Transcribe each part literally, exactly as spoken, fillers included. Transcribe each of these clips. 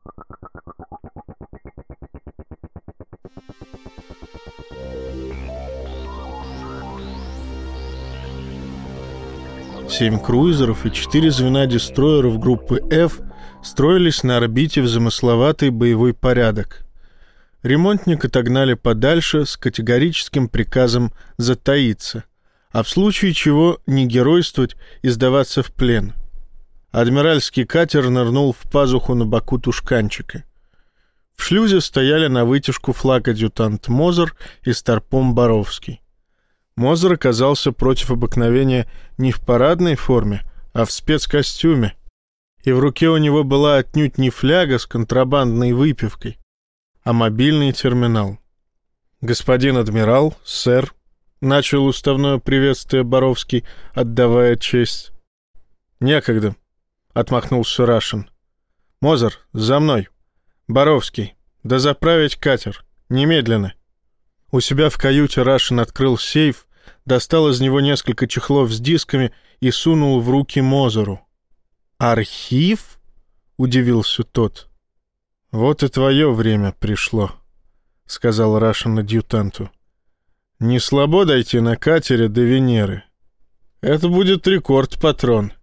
Семь круизеров и четыре звена дестройеров группы F строились на орбите в замысловатый боевой порядок. Ремонтник отогнали подальше с категорическим приказом затаиться, а в случае чего не геройствовать и сдаваться в плен. Адмиральский катер нырнул в пазуху на боку тушканчика. В шлюзе стояли на вытяжку флаг-адъютант Мозер и старпом Боровский. Мозер оказался против обыкновения не в парадной форме, а в спецкостюме, и в руке у него была отнюдь не фляга с контрабандной выпивкой, а мобильный терминал. «Господин адмирал, сэр», — начал уставное приветствие Боровский, отдавая честь. «Некогда», — отмахнулся Рашин. «Мозер, за мной. Боровский, дозаправить катер. Немедленно». У себя в каюте Рашин открыл сейф, достал из него несколько чехлов с дисками и сунул в руки Мозеру. «Архив?» — удивился тот. «Вот и твое время пришло», — сказал Рашин адъютанту. «Не слабо дойти на катере до Венеры. Это будет рекорд, патрон».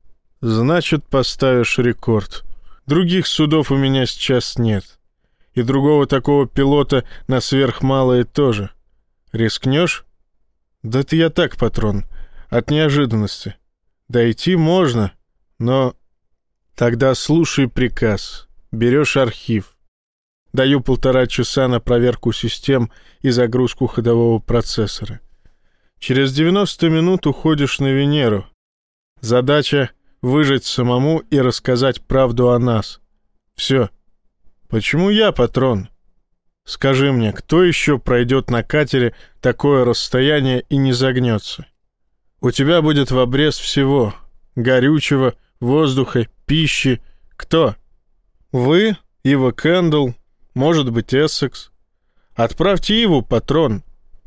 «Значит, поставишь рекорд. Других судов у меня сейчас нет. И другого такого пилота на сверхмалое тоже. Рискнешь?» «Да это я так, патрон, от неожиданности. Дойти можно, но...» «Тогда слушай приказ. Берешь архив. Даю полтора часа на проверку систем и загрузку ходового процессора. Через девяносто минут уходишь на Венеру. Задача — выжить самому и рассказать правду о нас. Все. Почему я, патрон? Скажи мне, кто еще пройдет на катере такое расстояние и не загнется? У тебя будет в обрез всего. Горючего, воздуха, пищи. Кто? Вы, Ива Кэндл, может быть, Эссекс. Отправьте Иву, патрон.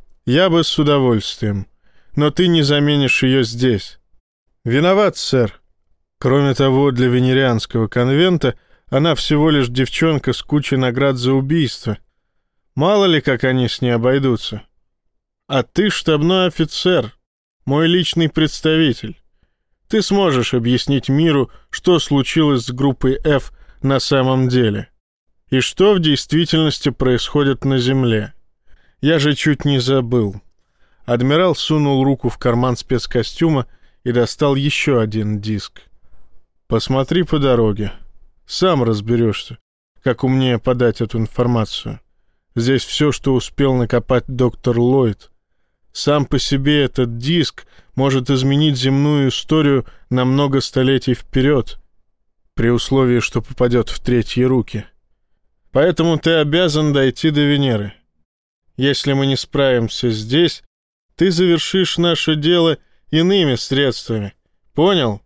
Я бы с удовольствием. Но ты не заменишь ее здесь. Виноват, сэр. Кроме того, для венерианского конвента она всего лишь девчонка с кучей наград за убийство. Мало ли, как они с ней обойдутся. А ты штабной офицер, мой личный представитель. Ты сможешь объяснить миру, что случилось с группой F на самом деле, и что в действительности происходит на Земле. Я же чуть не забыл». Адмирал сунул руку в карман спецкостюма и достал еще один диск. «Посмотри по дороге. Сам разберешься, как умнее подать эту информацию. Здесь все, что успел накопать доктор Ллойд. Сам по себе этот диск может изменить земную историю на много столетий вперед, при условии, что попадет в третьи руки. Поэтому ты обязан дойти до Венеры. Если мы не справимся здесь, ты завершишь наше дело иными средствами. Понял?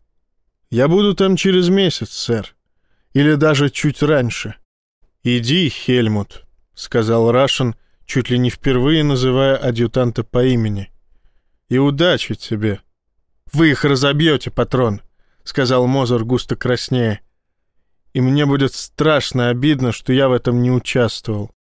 Я буду там через месяц, сэр. Или даже чуть раньше. Иди, Хельмут», — сказал Рашин, чуть ли не впервые называя адъютанта по имени. «И удачи тебе». «Вы их разобьете, патрон», — сказал Мозер густо краснея. «И мне будет страшно обидно, что я в этом не участвовал.